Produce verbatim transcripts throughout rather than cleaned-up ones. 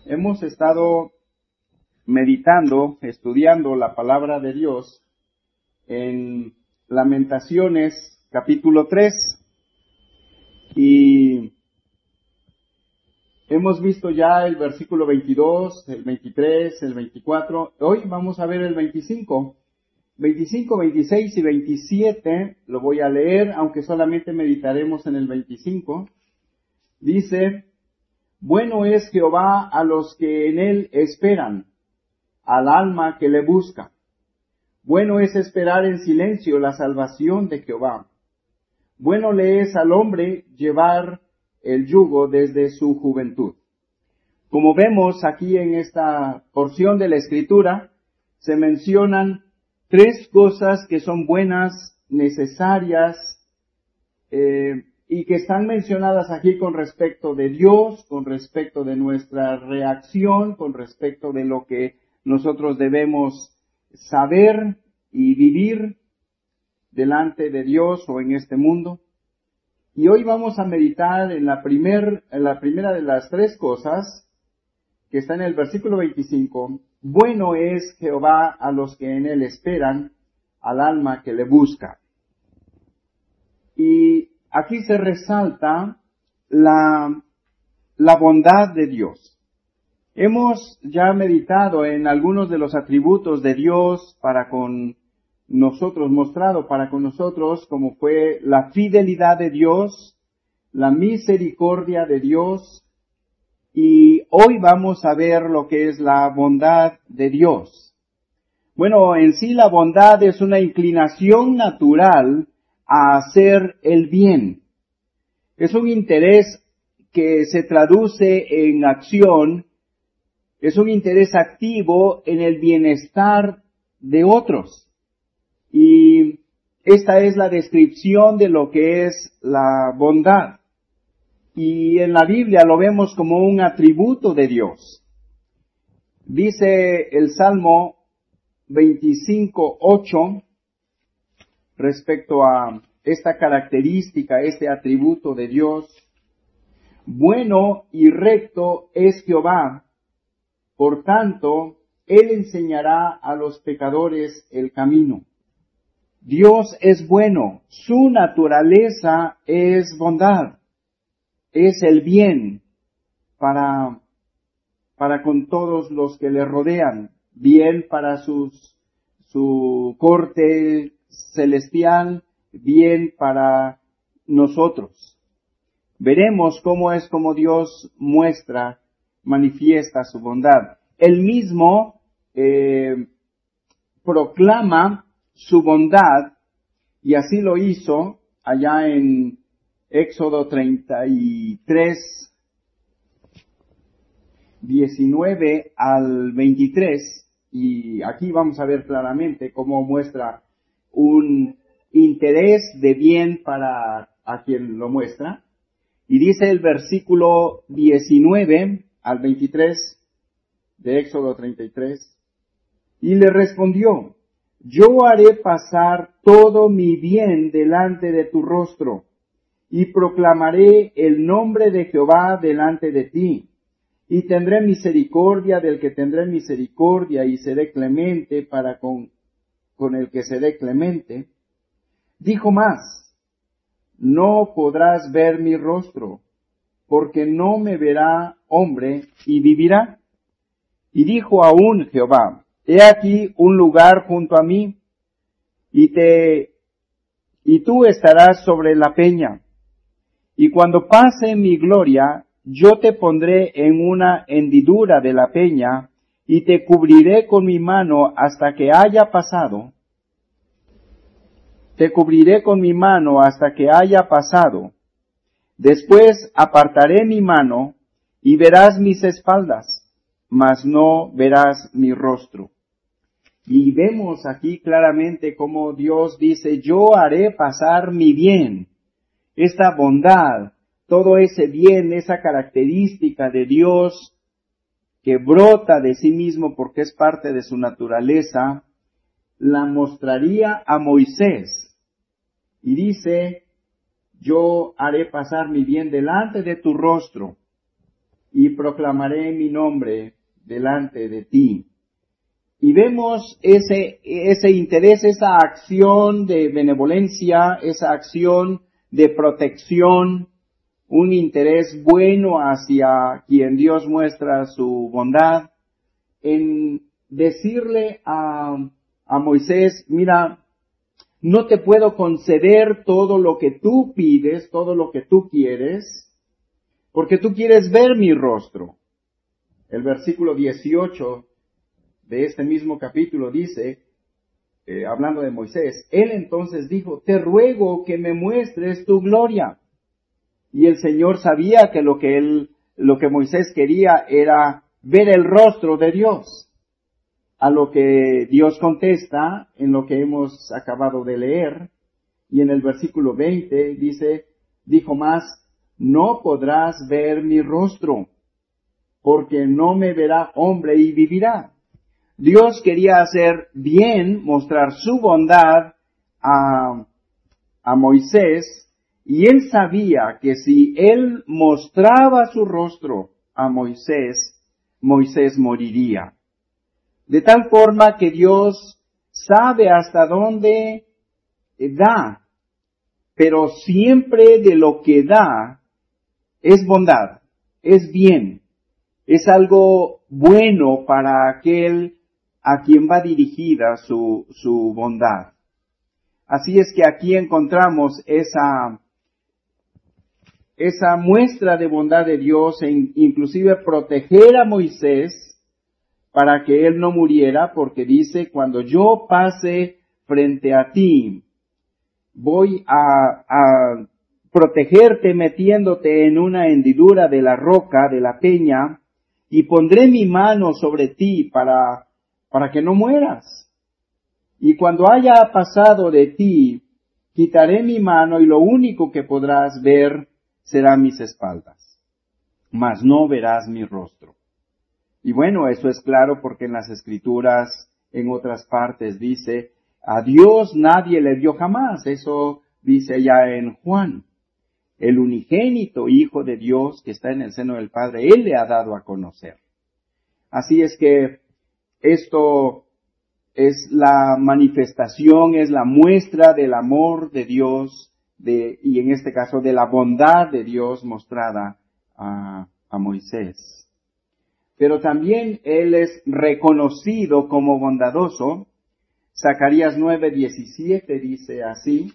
Hemos estado meditando, estudiando la palabra de Dios en Lamentaciones capítulo tres y hemos visto ya el versículo veintidós, el veintitrés, el veinticuatro. Hoy vamos a ver el veinticinco. veinticinco, veintiséis y veintisiete lo voy a leer, aunque solamente meditaremos en el veinticinco. Dice: bueno es Jehová a los que en él esperan, al alma que le busca. Bueno es esperar en silencio la salvación de Jehová. Bueno le es al hombre llevar el yugo desde su juventud. Como vemos aquí en esta porción de la Escritura, se mencionan tres cosas que son buenas, necesarias, eh, y que están mencionadas aquí con respecto de Dios, con respecto de nuestra reacción, con respecto de lo que nosotros debemos saber y vivir delante de Dios o en este mundo. Y hoy vamos a meditar en la, primer, en la primera de las tres cosas, que está en el versículo veinticinco. Bueno es Jehová a los que en él esperan, al alma que le busca. Y aquí se resalta la, la bondad de Dios. Hemos ya meditado en algunos de los atributos de Dios para con nosotros, mostrado para con nosotros, como fue la fidelidad de Dios, la misericordia de Dios, y hoy vamos a ver lo que es la bondad de Dios. Bueno, en sí la bondad es una inclinación natural a hacer el bien. Es un interés que se traduce en acción, es un interés activo en el bienestar de otros. Y esta es la descripción de lo que es la bondad. Y en la Biblia lo vemos como un atributo de Dios. Dice el Salmo veinticinco, ocho, respecto a esta característica, este atributo de Dios: bueno y recto es Jehová, por tanto, él enseñará a los pecadores el camino. Dios es bueno, su naturaleza es bondad, es el bien para, para con todos los que le rodean, bien para sus, su corte celestial, bien para nosotros. Veremos cómo es como Dios muestra, manifiesta su bondad. Él mismo eh, proclama su bondad, y así lo hizo allá en Éxodo treinta y tres, diecinueve al veintitrés, y aquí vamos a ver claramente cómo muestra un interés de bien para a quien lo muestra. Y dice el versículo diecinueve al veintitrés de Éxodo treinta y tres, y le respondió: yo haré pasar todo mi bien delante de tu rostro, y proclamaré el nombre de Jehová delante de ti, y tendré misericordia del que tendré misericordia, y seré clemente para con, con el que seré clemente. Dijo más: no podrás ver mi rostro, porque no me verá hombre y vivirá. Y dijo aún Jehová: he aquí un lugar junto a mí, y te, y tú estarás sobre la peña. Y cuando pase mi gloria, yo te pondré en una hendidura de la peña, y te cubriré con mi mano hasta que haya pasado. Te cubriré con mi mano hasta que haya pasado. Después apartaré mi mano, y verás mis espaldas, mas no verás mi rostro. Y vemos aquí claramente cómo Dios dice: yo haré pasar mi bien, esta bondad, todo ese bien, esa característica de Dios que brota de sí mismo porque es parte de su naturaleza, la mostraría a Moisés. Y dice: yo haré pasar mi bien delante de tu rostro, y proclamaré mi nombre delante de ti. Y vemos ese, ese interés, esa acción de benevolencia, esa acción de protección, un interés bueno hacia quien Dios muestra su bondad, en decirle a, a Moisés, mira, no te puedo conceder todo lo que tú pides, todo lo que tú quieres, porque tú quieres ver mi rostro. El versículo dieciocho de este mismo capítulo dice, eh, hablando de Moisés, él entonces dijo, te ruego que me muestres tu gloria. Y el Señor sabía que lo que él, lo que Moisés quería era ver el rostro de Dios. A lo que Dios contesta en lo que hemos acabado de leer, y en el versículo veinte dice, dijo más, no podrás ver mi rostro, porque no me verá hombre y vivirá. Dios quería hacer bien, mostrar su bondad a, a Moisés, y él sabía que si él mostraba su rostro a Moisés, Moisés moriría. De tal forma que Dios sabe hasta dónde da, pero siempre de lo que da es bondad, es bien, es algo bueno para aquel a quien va dirigida su, su bondad. Así es que aquí encontramos esa, esa muestra de bondad de Dios en inclusive proteger a Moisés para que él no muriera, porque dice, cuando yo pase frente a ti, voy a, a protegerte metiéndote en una hendidura de la roca, de la peña, y pondré mi mano sobre ti para para que no mueras. Y cuando haya pasado de ti, quitaré mi mano y lo único que podrás ver será mis espaldas, mas no verás mi rostro. Y bueno, eso es claro porque en las Escrituras, en otras partes dice, a Dios nadie le vio jamás. Eso dice allá en Juan. El unigénito Hijo de Dios que está en el seno del Padre, Él le ha dado a conocer. Así es que esto es la manifestación, es la muestra del amor de Dios, de, y en este caso de la bondad de Dios mostrada a, a Moisés. Pero también Él es reconocido como bondadoso. Zacarías nueve diecisiete dice así,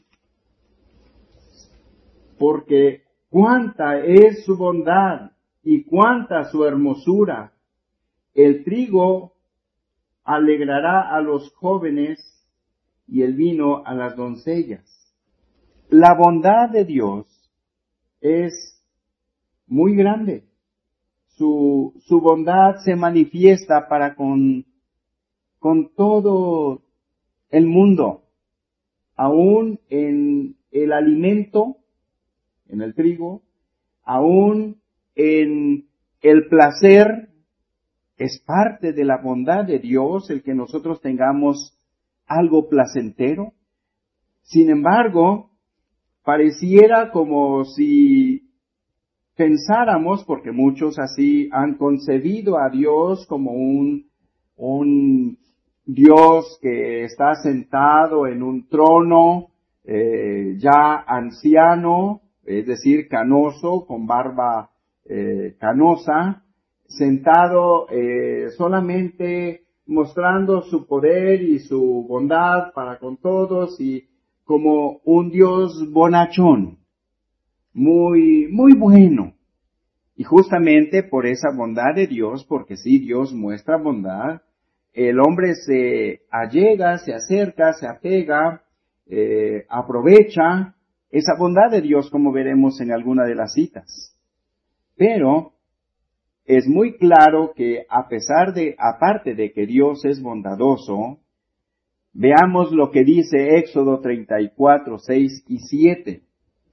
porque cuánta es su bondad y cuánta su hermosura. El trigo alegrará a los jóvenes y el vino a las doncellas. La bondad de Dios es muy grande. Su, su bondad se manifiesta para con, con todo el mundo, aún en el alimento, en el trigo, aún en el placer. Es parte de la bondad de Dios el que nosotros tengamos algo placentero. Sin embargo, pareciera como si pensáramos, porque muchos así han concebido a Dios como un, un Dios que está sentado en un trono, eh, ya anciano, es decir, canoso, con barba eh, canosa, sentado eh, solamente mostrando su poder y su bondad para con todos y como un Dios bonachón, muy, muy bueno. Y justamente por esa bondad de Dios, porque sí, Dios muestra bondad, el hombre se allega, se acerca, se apega, eh, aprovecha esa bondad de Dios, como veremos en alguna de las citas. Pero es muy claro que a pesar de, aparte de que Dios es bondadoso, veamos lo que dice Éxodo treinta y cuatro, seis y siete.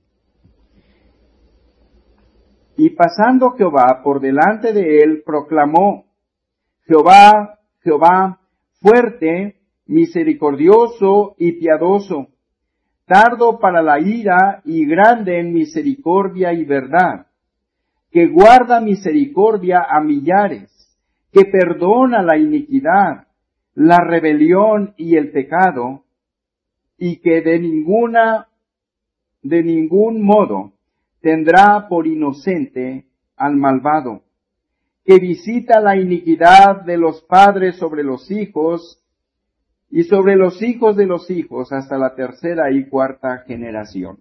Y pasando Jehová por delante de él, proclamó, Jehová, Jehová, fuerte, misericordioso y piadoso, tardo para la ira y grande en misericordia y verdad, que guarda misericordia a millares, que perdona la iniquidad, la rebelión y el pecado, y que de ninguna, de ningún modo tendrá por inocente al malvado, que visita la iniquidad de los padres sobre los hijos y sobre los hijos de los hijos hasta la tercera y cuarta generación.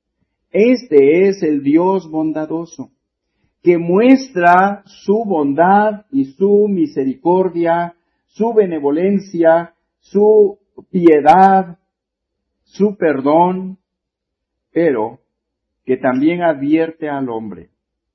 Este es el Dios bondadoso, que muestra su bondad y su misericordia, su benevolencia, su piedad, su perdón, pero que también advierte al hombre,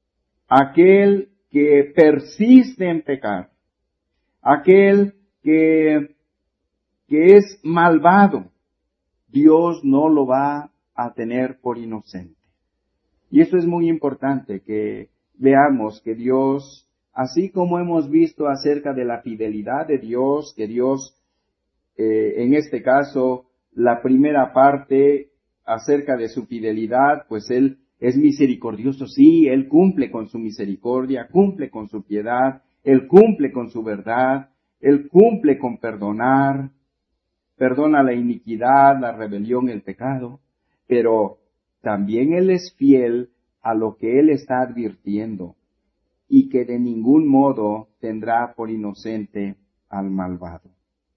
aquel que persiste en pecar, aquel que, que es malvado, Dios no lo va a tener por inocente. Y eso es muy importante, que veamos que Dios, así como hemos visto acerca de la fidelidad de Dios, que Dios, eh, en este caso, la primera parte acerca de su fidelidad, pues Él es misericordioso, sí, Él cumple con su misericordia, cumple con su piedad, Él cumple con su verdad, Él cumple con perdonar, perdona la iniquidad, la rebelión, el pecado, pero también Él es fiel a lo que Él está advirtiendo y que de ningún modo tendrá por inocente al malvado.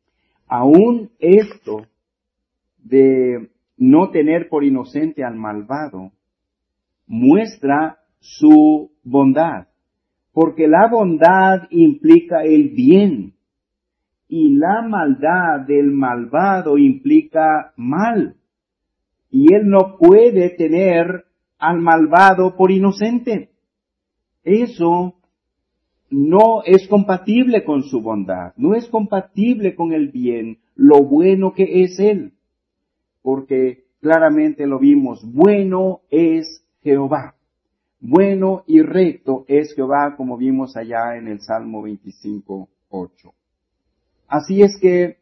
Aún esto de no tener por inocente al malvado muestra su bondad, porque la bondad implica el bien y la maldad del malvado implica mal. Y Él no puede tener al malvado por inocente. Eso no es compatible con su bondad, no es compatible con el bien, lo bueno que es Él. Porque claramente lo vimos, bueno es Jehová. Bueno y recto es Jehová, como vimos allá en el Salmo veinticinco, ocho. Así es que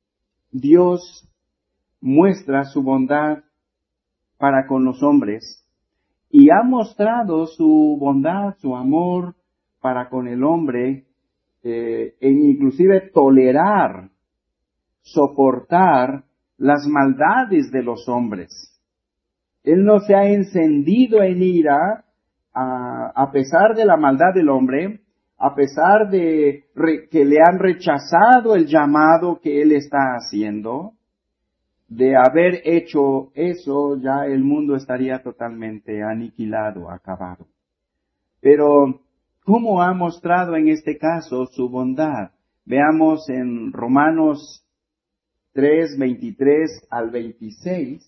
Dios muestra su bondad para con los hombres y ha mostrado su bondad, su amor para con el hombre, eh, en inclusive tolerar, soportar las maldades de los hombres. Él no se ha encendido en ira a, a pesar de la maldad del hombre, a pesar de re, que le han rechazado el llamado que Él está haciendo. De haber hecho eso, ya el mundo estaría totalmente aniquilado, acabado. Pero, ¿cómo ha mostrado en este caso su bondad? Veamos en Romanos tres, veintitrés al veintiséis,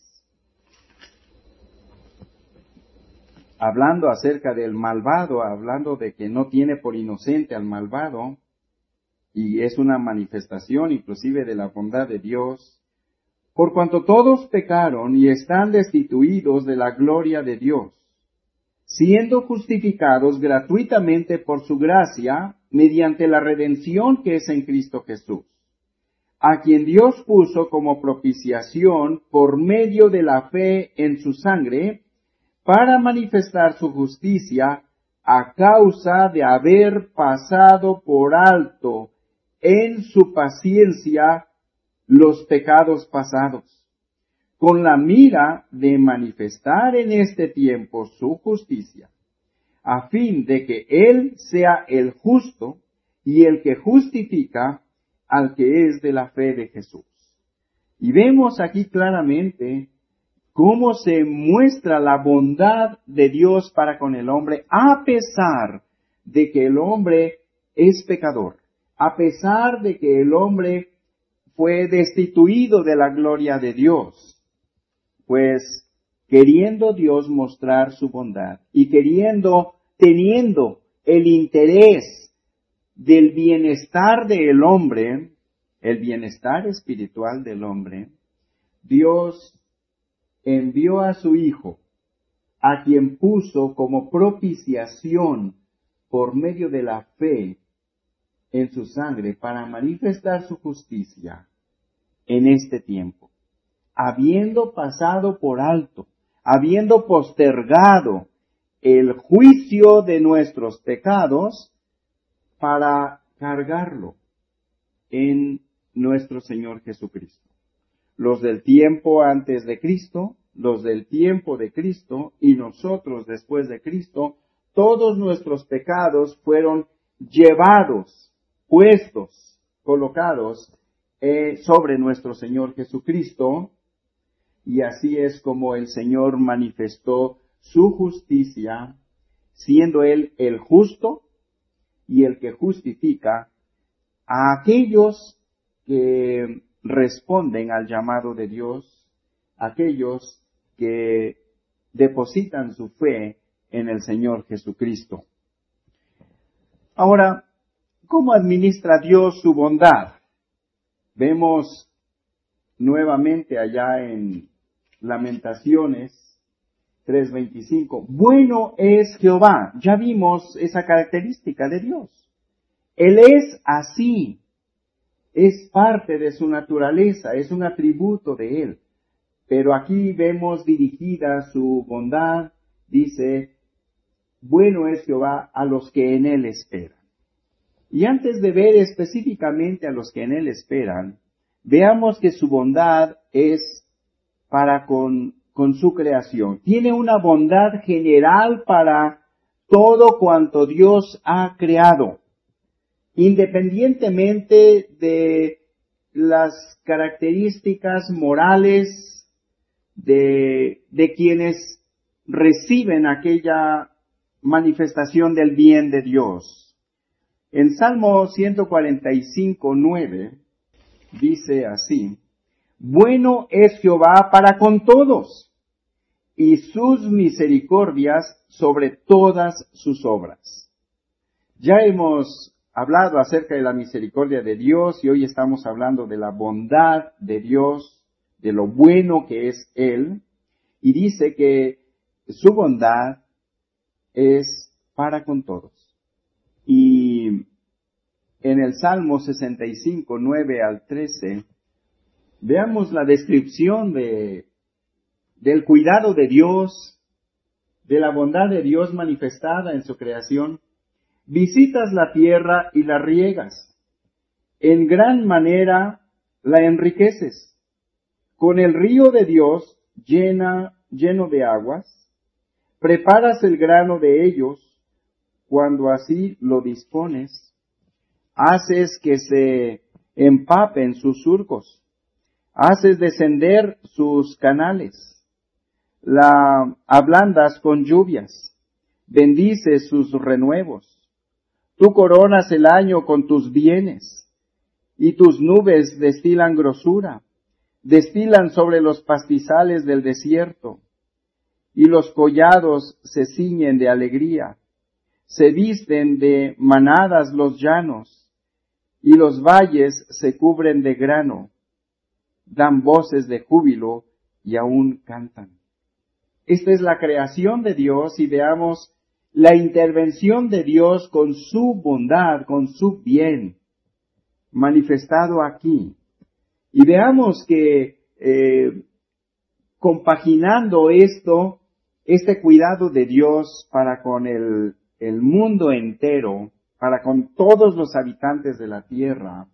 hablando acerca del malvado, hablando de que no tiene por inocente al malvado, y es una manifestación inclusive de la bondad de Dios. Por cuanto todos pecaron y están destituidos de la gloria de Dios, siendo justificados gratuitamente por su gracia, mediante la redención que es en Cristo Jesús, a quien Dios puso como propiciación por medio de la fe en su sangre, para manifestar su justicia a causa de haber pasado por alto en su paciencia los pecados pasados, con la mira de manifestar en este tiempo su justicia, a fin de que Él sea el justo y el que justifica al que es de la fe de Jesús. Y vemos aquí claramente cómo se muestra la bondad de Dios para con el hombre, a pesar de que el hombre es pecador, a pesar de que el hombre fue destituido de la gloria de Dios, pues queriendo Dios mostrar su bondad y queriendo, teniendo el interés del bienestar del hombre, el bienestar espiritual del hombre, Dios envió a su Hijo, a quien puso como propiciación por medio de la fe en su sangre para manifestar su justicia en este tiempo, habiendo pasado por alto, habiendo postergado el juicio de nuestros pecados para cargarlo en nuestro Señor Jesucristo. Los del tiempo antes de Cristo, los del tiempo de Cristo y nosotros después de Cristo, todos nuestros pecados fueron llevados, puestos, colocados eh, sobre nuestro Señor Jesucristo, y así es como el Señor manifestó su justicia, siendo Él el justo y el que justifica a aquellos que responden al llamado de Dios, aquellos que depositan su fe en el Señor Jesucristo. Ahora, ¿cómo administra Dios su bondad? Vemos nuevamente allá en Lamentaciones tres veinticinco. Bueno es Jehová. Ya vimos esa característica de Dios. Él es así. Es parte de su naturaleza, es un atributo de Él. Pero aquí vemos dirigida su bondad, dice, bueno es Jehová a los que en Él esperan. Y antes de ver específicamente a los que en Él esperan, veamos que su bondad es para con, con su creación. Tiene una bondad general para todo cuanto Dios ha creado, independientemente de las características morales de, de quienes reciben aquella manifestación del bien de Dios. En Salmo ciento cuarenta y cinco, nueve, dice así, bueno es Jehová para con todos, y sus misericordias sobre todas sus obras. Ya hemos hablado acerca de la misericordia de Dios y hoy estamos hablando de la bondad de Dios, de lo bueno que es Él, y dice que su bondad es para con todos. Y en el Salmo sesenta y cinco, nueve al trece, veamos la descripción de, del cuidado de Dios, de la bondad de Dios manifestada en su creación. Visitas la tierra y la riegas. En gran manera la enriqueces. Con el río de Dios llena, lleno de aguas, preparas el grano de ellos cuando así lo dispones. Haces que se empapen sus surcos. Haces descender sus canales. La ablandas con lluvias. Bendices sus renuevos. Tú coronas el año con tus bienes, y tus nubes destilan grosura, destilan sobre los pastizales del desierto, y los collados se ciñen de alegría, se visten de manadas los llanos, y los valles se cubren de grano, dan voces de júbilo y aún cantan. Esta es la creación de Dios y veamos la intervención de Dios con su bondad, con su bien, manifestado aquí. Y veamos que eh, compaginando esto, este cuidado de Dios para con el, el mundo entero, para con todos los habitantes de la tierra,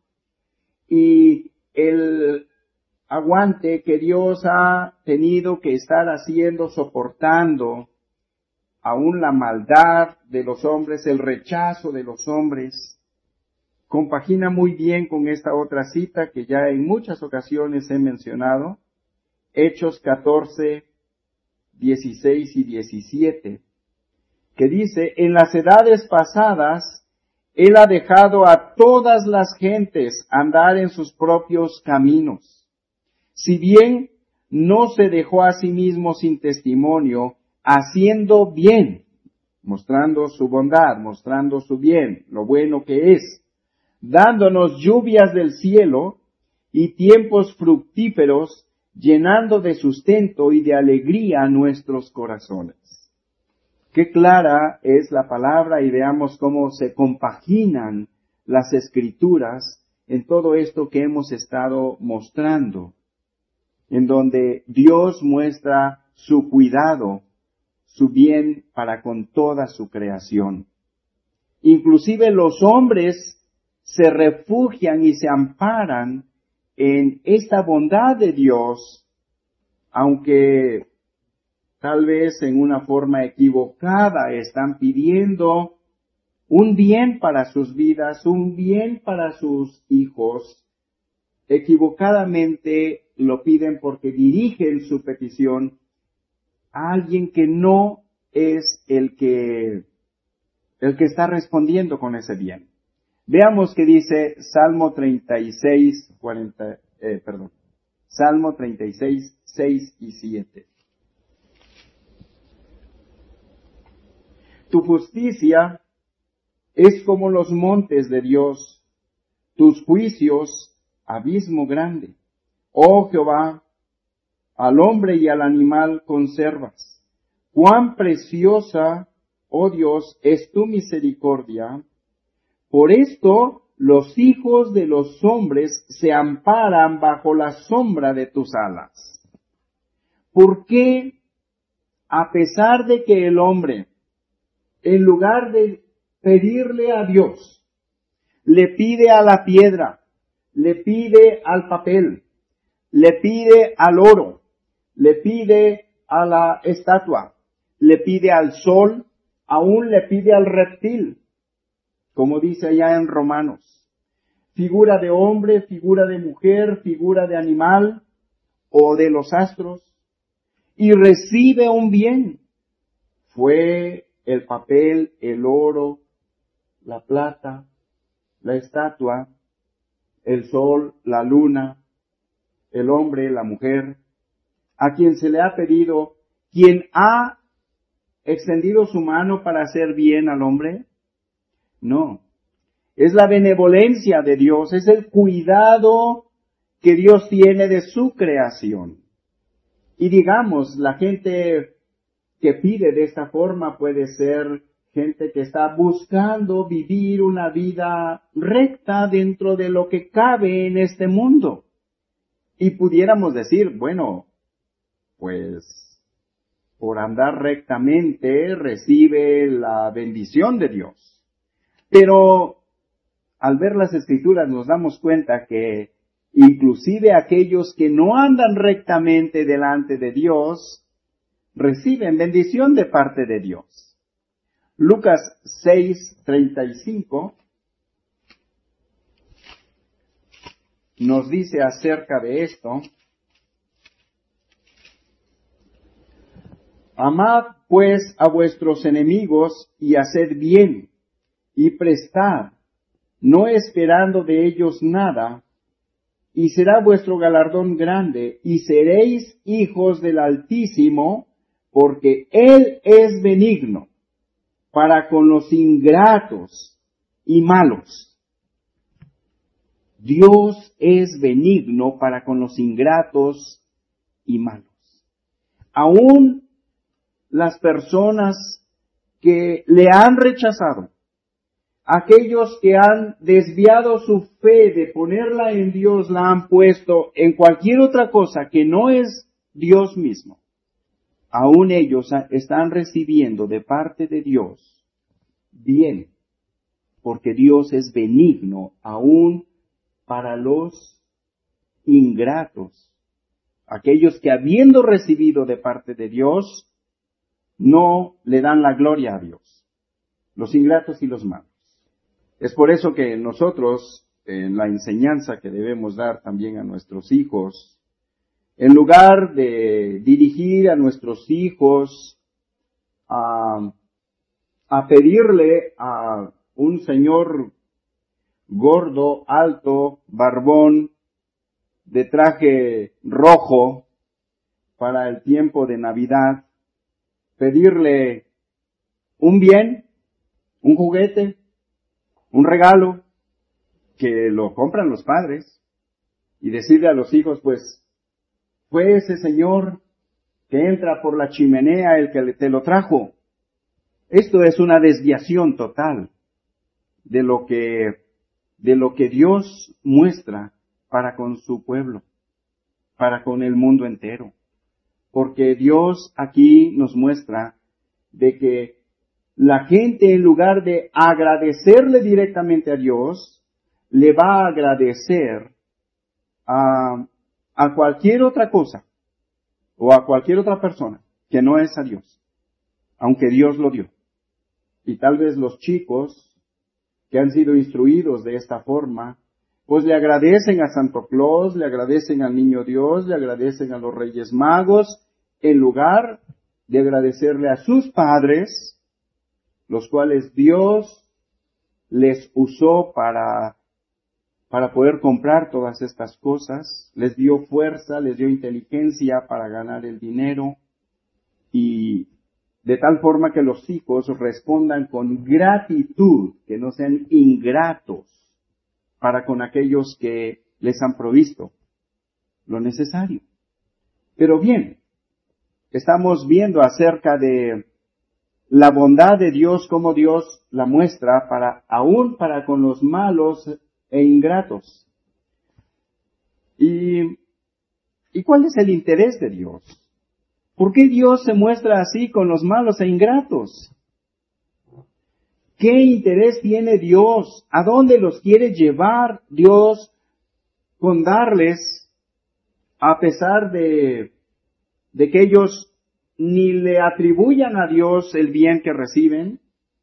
y el aguante que Dios ha tenido que estar haciendo, soportando, aún la maldad de los hombres, el rechazo de los hombres, compagina muy bien con esta otra cita que ya en muchas ocasiones he mencionado, Hechos catorce, dieciséis y diecisiete, que dice, en las edades pasadas, Él ha dejado a todas las gentes andar en sus propios caminos. Si bien no se dejó a sí mismo sin testimonio, haciendo bien, mostrando su bondad, mostrando su bien, lo bueno que es, dándonos lluvias del cielo y tiempos fructíferos, llenando de sustento y de alegría nuestros corazones. Qué clara es la palabra y veamos cómo se compaginan las escrituras en todo esto que hemos estado mostrando, en donde Dios muestra su cuidado, su bien para con toda su creación. Inclusive los hombres se refugian y se amparan en esta bondad de Dios, aunque tal vez en una forma equivocada están pidiendo un bien para sus vidas, un bien para sus hijos. Equivocadamente lo piden porque dirigen su petición a alguien que no es el que, el que está respondiendo con ese bien. Veamos qué dice Salmo treinta y seis, cuarenta, eh, perdón, Salmo treinta y seis, seis y siete. Tu justicia es como los montes de Dios, tus juicios, abismo grande. Oh Jehová, al hombre y al animal conservas. Cuán preciosa, oh Dios, es tu misericordia. Por esto los hijos de los hombres se amparan bajo la sombra de tus alas. ¿Por qué, a pesar de que el hombre, en lugar de pedirle a Dios, le pide a la piedra, le pide al papel, le pide al oro, le pide a la estatua, le pide al sol, aún le pide al reptil, como dice allá en Romanos, figura de hombre, figura de mujer, figura de animal o de los astros, y recibe un bien? Fue el papel, el oro, la plata, la estatua, el sol, la luna, el hombre, la mujer, a quien se le ha pedido, quien ha extendido su mano para hacer bien al hombre. No, es la benevolencia de Dios, es el cuidado que Dios tiene de su creación. Y digamos, la gente que pide de esta forma puede ser gente que está buscando vivir una vida recta dentro de lo que cabe en este mundo. Y pudiéramos decir, bueno, pues por andar rectamente recibe la bendición de Dios. Pero al ver las Escrituras nos damos cuenta que inclusive aquellos que no andan rectamente delante de Dios reciben bendición de parte de Dios. Lucas seis, treinta y cinco nos dice acerca de esto: amad pues a vuestros enemigos y haced bien, y prestad, no esperando de ellos nada, y será vuestro galardón grande, y seréis hijos del Altísimo, porque Él es benigno para con los ingratos y malos. Dios es benigno para con los ingratos y malos. Aún las personas que le han rechazado, aquellos que han desviado su fe de ponerla en Dios, la han puesto en cualquier otra cosa que no es Dios mismo. Aún ellos están recibiendo de parte de Dios bien, porque Dios es benigno aún para los ingratos, aquellos que habiendo recibido de parte de Dios, no le dan la gloria a Dios, los ingratos y los malos. Es por eso que nosotros, en la enseñanza que debemos dar también a nuestros hijos, en lugar de dirigir a nuestros hijos a, a pedirle a un señor gordo, alto, barbón, de traje rojo para el tiempo de Navidad, pedirle un bien, un juguete, un regalo, que lo compran los padres, y decirle a los hijos, pues, fue ese señor que entra por la chimenea el que te lo trajo. Esto es una desviación total de lo que, de lo que Dios muestra para con su pueblo, para con el mundo entero. Porque Dios aquí nos muestra de que la gente, en lugar de agradecerle directamente a Dios, le va a agradecer a, a cualquier otra cosa o a cualquier otra persona que no es a Dios, aunque Dios lo dio. Y tal vez los chicos que han sido instruidos de esta forma, pues le agradecen a Santo Claus, le agradecen al Niño Dios, le agradecen a los Reyes Magos, en lugar de agradecerle a sus padres, los cuales Dios les usó para, para poder comprar todas estas cosas, les dio fuerza, les dio inteligencia para ganar el dinero, y de tal forma que los hijos respondan con gratitud, que no sean ingratos para con aquellos que les han provisto lo necesario. Pero bien, estamos viendo acerca de la bondad de Dios, cómo Dios la muestra para, aún para con los malos e ingratos. Y, ¿y cuál es el interés de Dios? ¿Por qué Dios se muestra así con los malos e ingratos? ¿Qué interés tiene Dios? ¿A dónde los quiere llevar Dios con darles, a pesar de, de que ellos ni le atribuyan a Dios el bien que reciben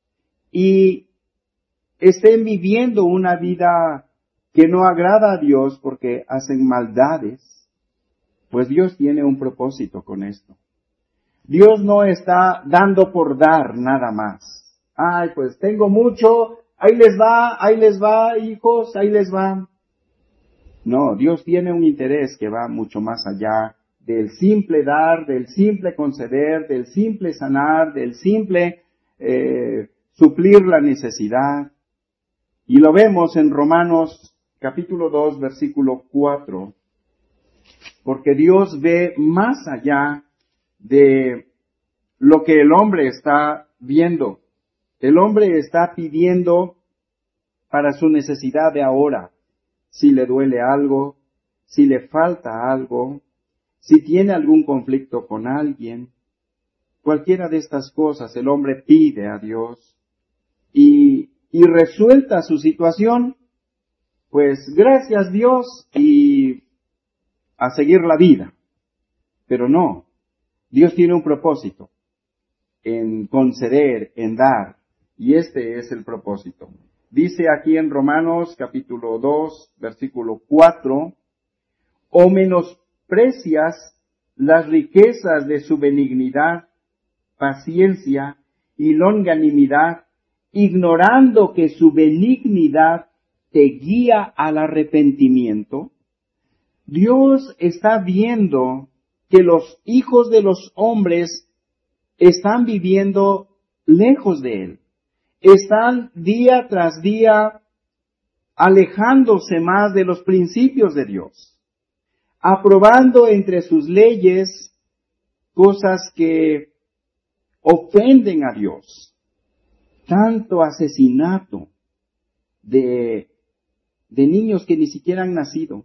y estén viviendo una vida que no agrada a Dios porque hacen maldades? Pues Dios tiene un propósito con esto. Dios no está dando por dar nada más. Ay, pues tengo mucho, ahí les va, ahí les va, hijos, ahí les va. No, Dios tiene un interés que va mucho más allá del simple dar, del simple conceder, del simple sanar, del simple eh, suplir la necesidad. Y lo vemos en Romanos capítulo dos, versículo cuatro. Porque Dios ve más allá de lo que el hombre está viendo. El hombre está pidiendo para su necesidad de ahora. Si le duele algo, si le falta algo, si tiene algún conflicto con alguien, cualquiera de estas cosas el hombre pide a Dios y, y resuelta su situación, pues gracias Dios y a seguir la vida. Pero no, Dios tiene un propósito en conceder, en dar, y este es el propósito. Dice aquí en Romanos capítulo dos, versículo cuatro, o menosprecias las riquezas de su benignidad, paciencia y longanimidad, ignorando que su benignidad te guía al arrepentimiento. Dios está viendo que los hijos de los hombres están viviendo lejos de Él. Están día tras día alejándose más de los principios de Dios, aprobando entre sus leyes cosas que ofenden a Dios. Tanto asesinato de, de niños que ni siquiera han nacido.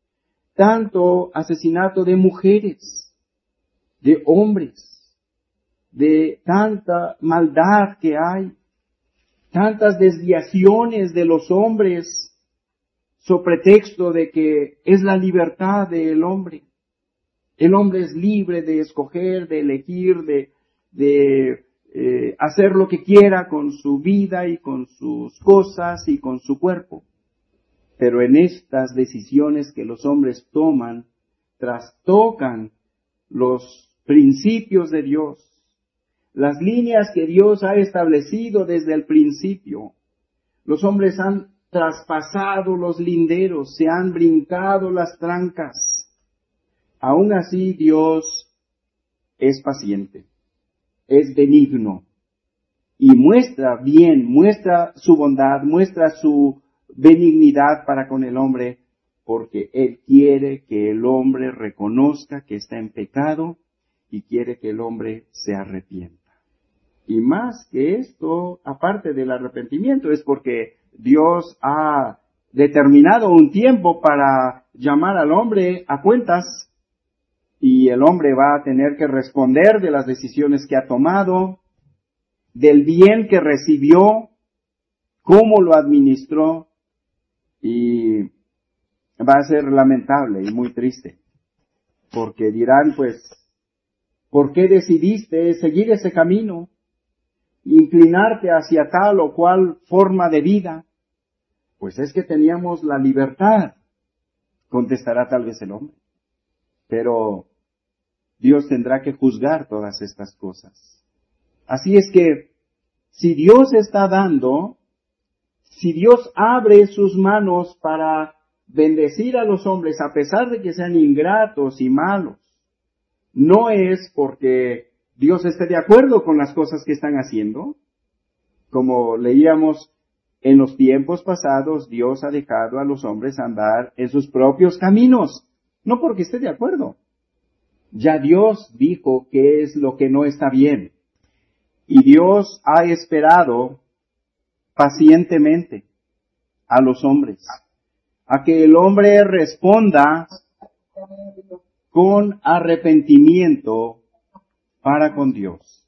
Tanto asesinato de mujeres, de hombres, de tanta maldad que hay, tantas desviaciones de los hombres, so pretexto de que es la libertad del hombre. El hombre es libre de escoger, de elegir, de, de eh, hacer lo que quiera con su vida y con sus cosas y con su cuerpo. Pero en estas decisiones que los hombres toman, trastocan los principios de Dios, las líneas que Dios ha establecido desde el principio. Los hombres han traspasado los linderos, se han brincado las trancas. Aún así Dios es paciente, es benigno y muestra bien, muestra su bondad, muestra su benignidad para con el hombre, porque Él quiere que el hombre reconozca que está en pecado y quiere que el hombre se arrepienta. Y más que esto, aparte del arrepentimiento, es porque Dios ha determinado un tiempo para llamar al hombre a cuentas, y el hombre va a tener que responder de las decisiones que ha tomado, del bien que recibió, cómo lo administró, y va a ser lamentable y muy triste, porque dirán, pues, ¿por qué decidiste seguir ese camino? Inclinarte hacia tal o cual forma de vida. Pues es que teníamos la libertad, contestará tal vez el hombre. Pero Dios tendrá que juzgar todas estas cosas. Así es que, si Dios está dando, si Dios abre sus manos para bendecir a los hombres, a pesar de que sean ingratos y malos, no es porque Dios esté de acuerdo con las cosas que están haciendo. Como leíamos en los tiempos pasados, Dios ha dejado a los hombres andar en sus propios caminos, no porque esté de acuerdo. Ya Dios dijo qué es lo que no está bien. Y Dios ha esperado pacientemente a los hombres, a que el hombre responda con arrepentimiento para con Dios.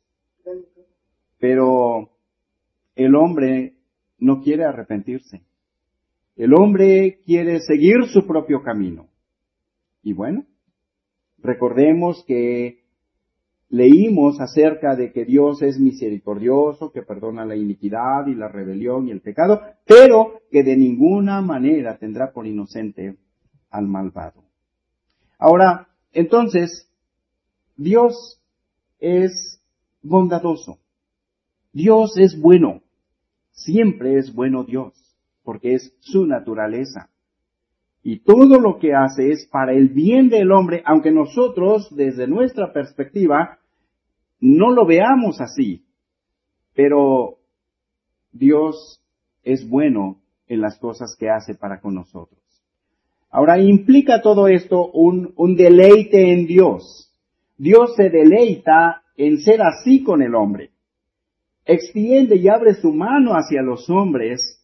Pero el hombre no quiere arrepentirse. El hombre quiere seguir su propio camino. Y bueno, recordemos que leímos acerca de que Dios es misericordioso, que perdona la iniquidad y la rebelión y el pecado, pero que de ninguna manera tendrá por inocente al malvado. Ahora, entonces, Dios es bondadoso. Dios es bueno. Siempre es bueno Dios, porque es su naturaleza. Y todo lo que hace es para el bien del hombre, aunque nosotros, desde nuestra perspectiva, no lo veamos así. Pero Dios es bueno en las cosas que hace para con nosotros. Ahora, implica todo esto un, un deleite en Dios. Dios se deleita en ser así con el hombre. Extiende y abre su mano hacia los hombres,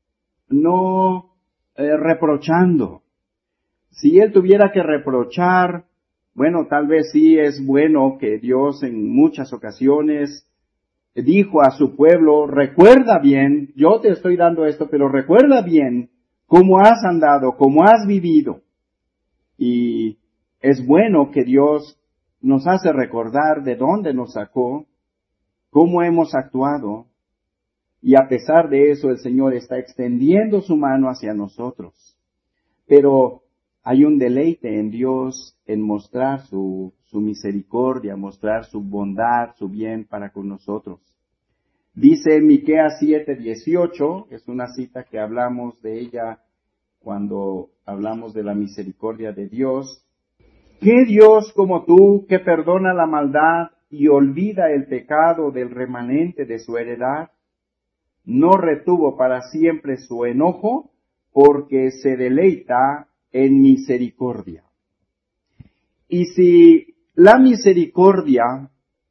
no eh, reprochando. Si él tuviera que reprochar, bueno, tal vez sí es bueno que Dios en muchas ocasiones dijo a su pueblo, recuerda bien, yo te estoy dando esto, pero recuerda bien cómo has andado, cómo has vivido. Y es bueno que Dios nos hace recordar de dónde nos sacó, cómo hemos actuado, y a pesar de eso el Señor está extendiendo su mano hacia nosotros. Pero hay un deleite en Dios en mostrar su, su misericordia, mostrar su bondad, su bien para con nosotros. Dice Miqueas siete dieciocho, es una cita que hablamos de ella cuando hablamos de la misericordia de Dios. ¿Qué Dios como tú que perdona la maldad y olvida el pecado del remanente de su heredad? No retuvo para siempre su enojo, porque se deleita en misericordia. Y si la misericordia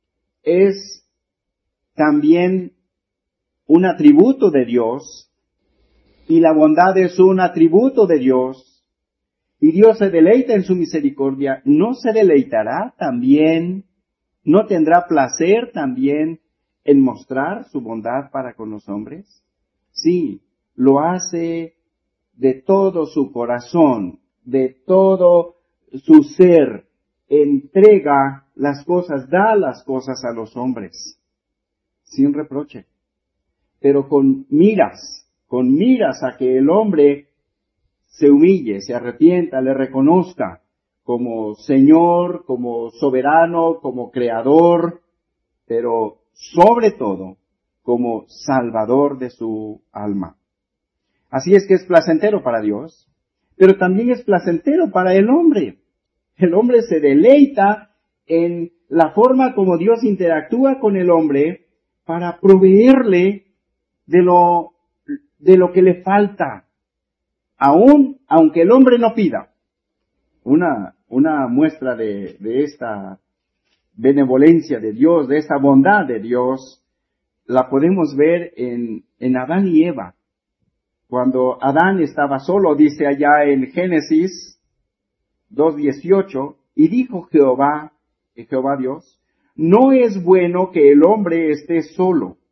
es también un atributo de Dios, y la bondad es un atributo de Dios, y Dios se deleita en su misericordia, ¿no se deleitará también, no tendrá placer también en mostrar su bondad para con los hombres? Sí, lo hace de todo su corazón, de todo su ser, entrega las cosas, da las cosas a los hombres, sin reproche, pero con miras, con miras a que el hombre se humille, se arrepienta, le reconozca como Señor, como soberano, como creador, pero sobre todo como Salvador de su alma. Así es que es placentero para Dios, pero también es placentero para el hombre. El hombre se deleita en la forma como Dios interactúa con el hombre para proveerle de lo, de lo que le falta, aun aunque el hombre no pida. Una, una muestra de, de esta benevolencia de Dios, de esta bondad de Dios, la podemos ver en, en Adán y Eva. Cuando Adán estaba solo, dice allá en Génesis dos dieciocho, y dijo Jehová, Jehová Dios, no es bueno que el hombre esté solo,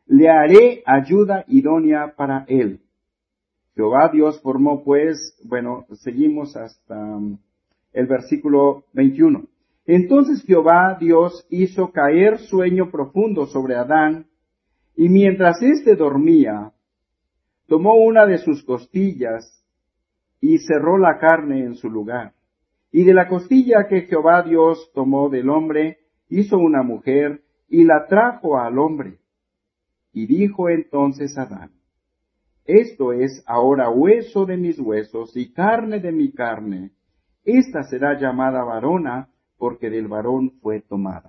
le haré ayuda idónea para él. Jehová Dios formó pues, bueno, seguimos hasta um, el versículo veintiuno. Entonces Jehová Dios hizo caer sueño profundo sobre Adán, y mientras éste dormía, tomó una de sus costillas y cerró la carne en su lugar. Y de la costilla que Jehová Dios tomó del hombre, hizo una mujer y la trajo al hombre. Y dijo entonces Adán, esto es ahora hueso de mis huesos y carne de mi carne. Esta será llamada varona, porque del varón fue tomada.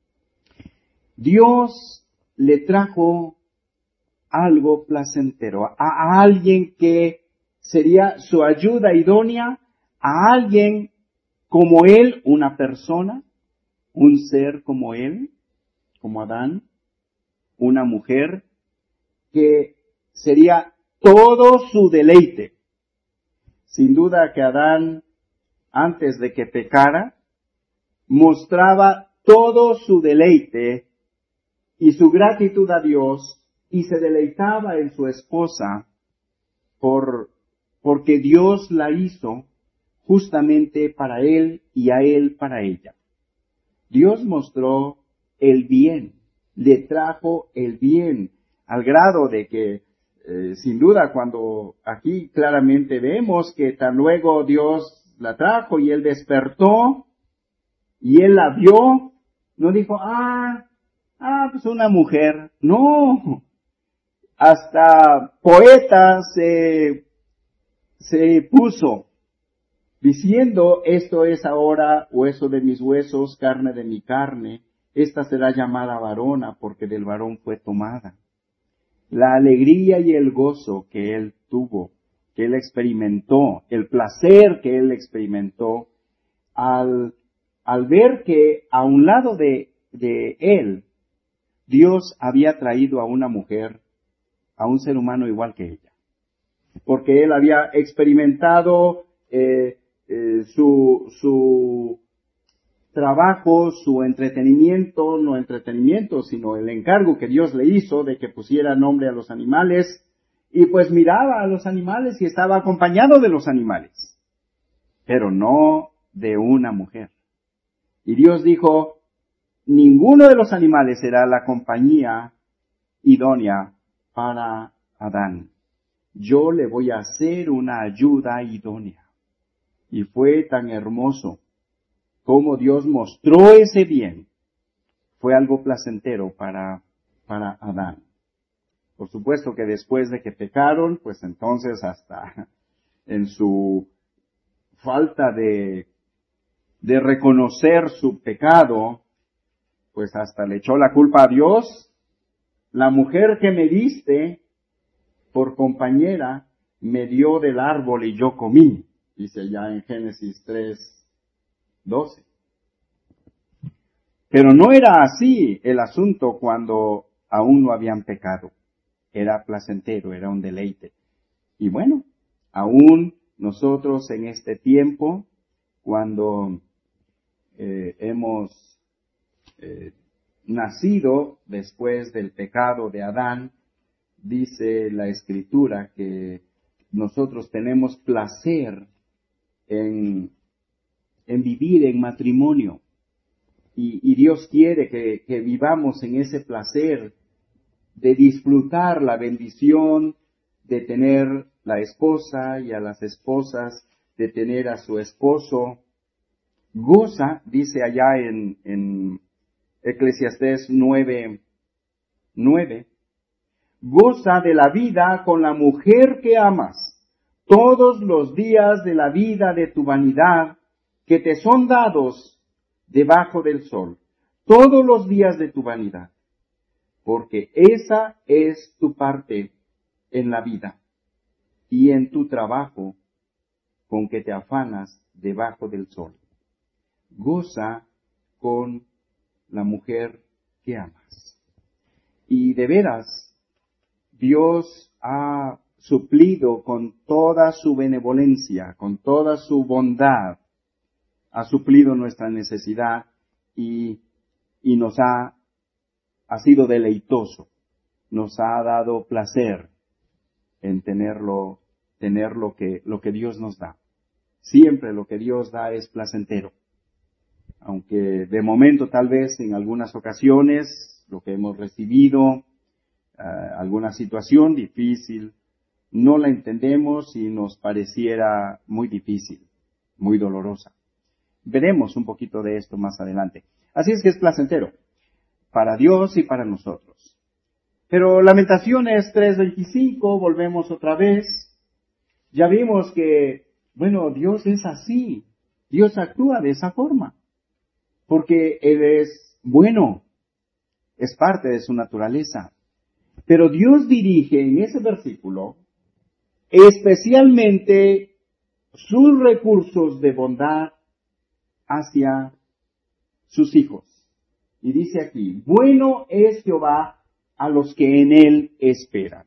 Dios le trajo algo placentero, a, a alguien que sería su ayuda idónea, a alguien como él, una persona, un ser como él, como Adán, una mujer, que sería todo su deleite. Sin duda que Adán, antes de que pecara, mostraba todo su deleite y su gratitud a Dios, y se deleitaba en su esposa por, porque Dios la hizo justamente para él y a él para ella. Dios mostró el bien, le trajo el bien, al grado de que, eh, sin duda, cuando aquí claramente vemos que tan luego Dios la trajo y él despertó, y él la vio, no dijo, ah, ah, pues una mujer. No, hasta poeta se, se puso, diciendo, esto es ahora hueso de mis huesos, carne de mi carne, esta será llamada varona, porque del varón fue tomada. La alegría y el gozo que él tuvo, que él experimentó, el placer que él experimentó, al al ver que a un lado de, de él, Dios había traído a una mujer, a un ser humano igual que ella. Porque él había experimentado eh, eh, su, su trabajo, su entretenimiento, no entretenimiento, sino el encargo que Dios le hizo de que pusiera nombre a los animales, y pues miraba a los animales y estaba acompañado de los animales, pero no de una mujer. Y Dios dijo, ninguno de los animales será la compañía idónea para Adán. Yo le voy a hacer una ayuda idónea. Y fue tan hermoso como Dios mostró ese bien. Fue algo placentero para, para Adán. Por supuesto que después de que pecaron, pues entonces hasta en su falta de de reconocer su pecado, pues hasta le echó la culpa a Dios. La mujer que me diste por compañera me dio del árbol y yo comí, dice ya en Génesis tres, doce. Pero no era así el asunto cuando aún no habían pecado. Era placentero, era un deleite. Y bueno, aún nosotros en este tiempo, cuando Eh, hemos eh, nacido después del pecado de Adán, dice la Escritura que nosotros tenemos placer en, en vivir en matrimonio. Y, y Dios quiere que, que vivamos en ese placer de disfrutar la bendición de tener la esposa y a las esposas de tener a su esposo. Goza, dice allá en, en Eclesiastés nueve, nueve, goza de la vida con la mujer que amas, todos los días de la vida de tu vanidad, que te son dados debajo del sol, todos los días de tu vanidad, porque esa es tu parte en la vida y en tu trabajo con que te afanas debajo del sol. Goza con la mujer que amas. Y de veras, Dios ha suplido con toda su benevolencia, con toda su bondad, ha suplido nuestra necesidad y, y nos ha, ha sido deleitoso. nos ha dado placer en tenerlo, tener lo que, lo que Dios nos da. Siempre lo que Dios da es placentero. Aunque de momento tal vez en algunas ocasiones lo que hemos recibido, uh, alguna situación difícil, no la entendemos y nos pareciera muy difícil, muy dolorosa. Veremos un poquito de esto más adelante. Así es que es placentero para Dios y para nosotros. Pero Lamentaciones tres veinticinco, volvemos otra vez. Ya vimos que, bueno, Dios es así. Dios actúa de esa forma. Porque Él es bueno. Es parte de su naturaleza. Pero Dios dirige en ese versículo especialmente sus recursos de bondad hacia sus hijos. Y dice aquí, bueno es Jehová a los que en Él esperan.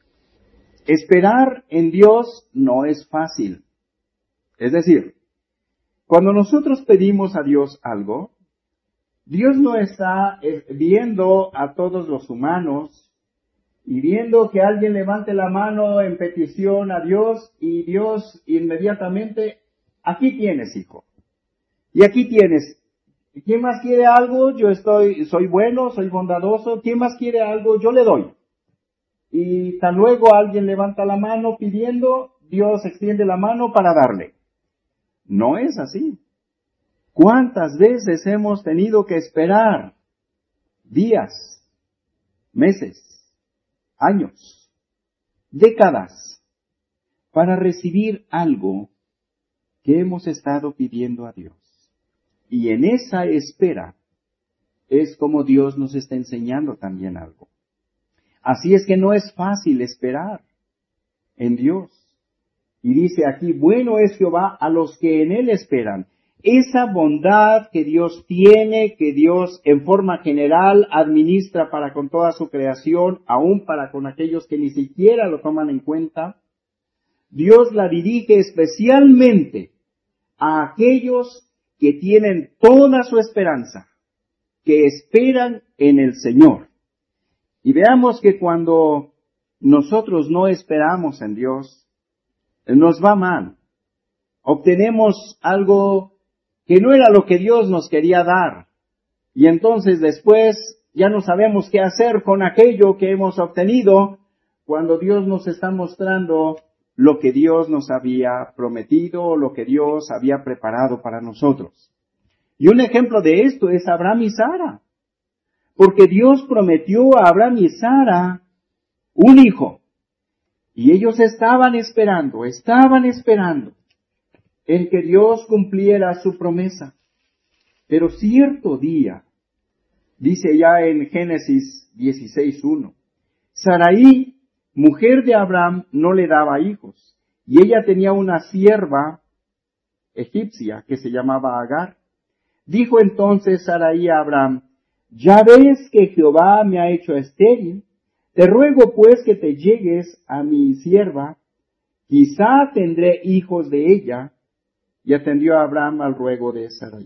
Esperar en Dios no es fácil. Es decir, cuando nosotros pedimos a Dios algo, Dios no está viendo a todos los humanos y viendo que alguien levante la mano en petición a Dios y Dios inmediatamente, aquí tienes, hijo. Y aquí tienes. ¿Quién más quiere algo? Yo estoy, soy bueno, soy bondadoso. ¿Quién más quiere algo? Yo le doy. Y tan luego alguien levanta la mano pidiendo, Dios extiende la mano para darle. No es así. ¿Cuántas veces hemos tenido que esperar? Días, meses, años, décadas, para recibir algo que hemos estado pidiendo a Dios. Y en esa espera es como Dios nos está enseñando también algo. Así es que no es fácil esperar en Dios. Y dice aquí, bueno es Jehová a los que en Él esperan. Esa bondad que Dios tiene, que Dios en forma general administra para con toda su creación, aún para con aquellos que ni siquiera lo toman en cuenta, Dios la dirige especialmente a aquellos que tienen toda su esperanza, que esperan en el Señor. Y veamos que cuando nosotros no esperamos en Dios, nos va mal. Obtenemos algo que no era lo que Dios nos quería dar. Y entonces después ya no sabemos qué hacer con aquello que hemos obtenido cuando Dios nos está mostrando lo que Dios nos había prometido, lo que Dios había preparado para nosotros. Y un ejemplo de esto es Abraham y Sara. Porque Dios prometió a Abraham y Sara un hijo. Y ellos estaban esperando, estaban esperando en que Dios cumpliera su promesa. Pero cierto día, dice ya en Génesis dieciséis uno, Sarai, mujer de Abraham, no le daba hijos, y ella tenía una sierva egipcia que se llamaba Agar. Dijo entonces Sarai a Abraham, ya ves que Jehová me ha hecho estéril, te ruego pues que te llegues a mi sierva, quizá tendré hijos de ella. Y atendió a Abraham al ruego de Sarai.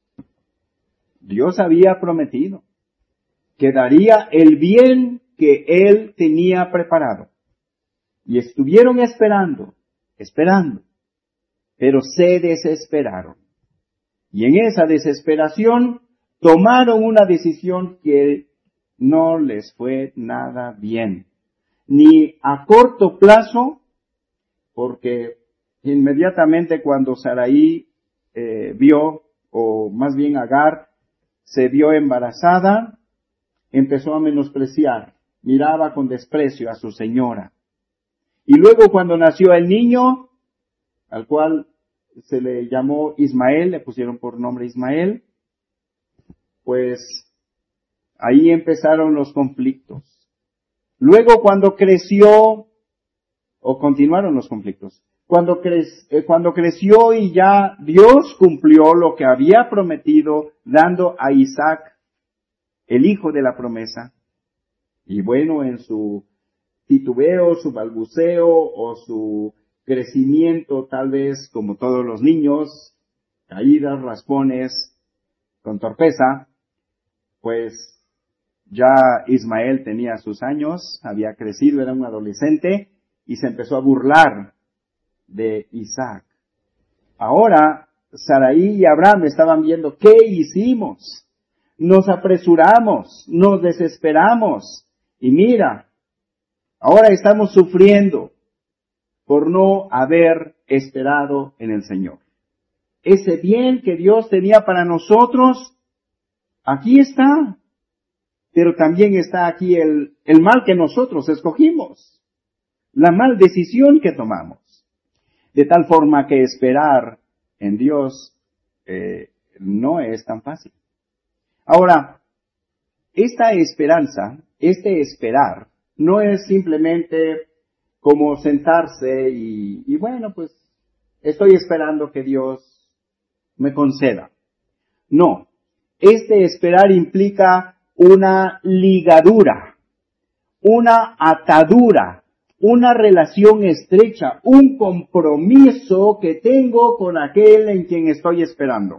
Dios había prometido que daría el bien que él tenía preparado. Y estuvieron esperando, esperando, pero se desesperaron. Y en esa desesperación tomaron una decisión que no les fue nada bien. Ni a corto plazo, porque inmediatamente cuando Sarai eh, vio, o más bien Agar, se vio embarazada, empezó a menospreciar, miraba con desprecio a su señora. Y luego cuando nació el niño, al cual se le llamó Ismael, le pusieron por nombre Ismael, pues ahí empezaron los conflictos. Luego cuando creció, o continuaron los conflictos, Cuando, cre- eh, cuando creció y ya Dios cumplió lo que había prometido, dando a Isaac, el hijo de la promesa, y bueno, en su titubeo, su balbuceo o su crecimiento, tal vez como todos los niños, caídas, raspones, con torpeza, pues Ya Ismael tenía sus años, había crecido, era un adolescente, y se empezó a burlar de Isaac. Ahora, Saraí y Abraham estaban viendo, ¿qué hicimos? Nos apresuramos, nos desesperamos, y mira, ahora estamos sufriendo por no haber esperado en el Señor. Ese bien que Dios tenía para nosotros, aquí está. Pero también está aquí el, el mal que nosotros escogimos. La mal decisión que tomamos. De tal forma que esperar en Dios eh, no es tan fácil. Ahora, esta esperanza, este esperar, no es simplemente como sentarse y, y bueno, pues estoy esperando que Dios me conceda. No, este esperar implica una ligadura, una atadura, una relación estrecha, un compromiso que tengo con aquel en quien estoy esperando.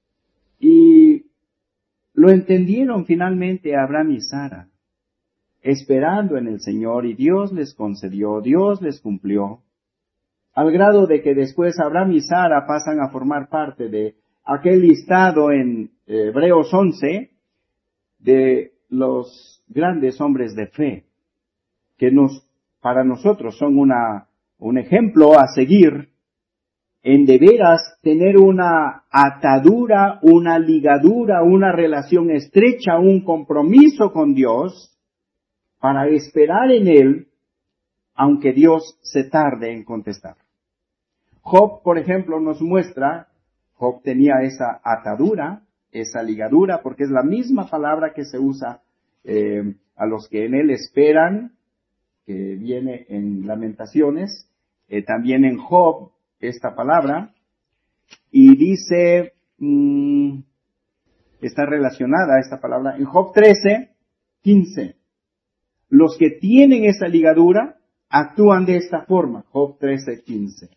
Y lo entendieron finalmente Abraham y Sara, esperando en el Señor, y Dios les concedió, Dios les cumplió, al grado de que después Abraham y Sara pasan a formar parte de aquel listado en Hebreos once, de los grandes hombres de fe, que nos, para nosotros son una, un ejemplo a seguir, en de veras tener una atadura, una ligadura, una relación estrecha, un compromiso con Dios, para esperar en Él, aunque Dios se tarde en contestar. Job, por ejemplo, nos muestra, Job tenía esa atadura, esa ligadura, porque es la misma palabra que se usa eh, a los que en Él esperan, que viene en Lamentaciones, eh, también en Job, esta palabra, y dice, mmm, está relacionada esta palabra, en Job trece, quince, los que tienen esa ligadura actúan de esta forma, Job trece, quince.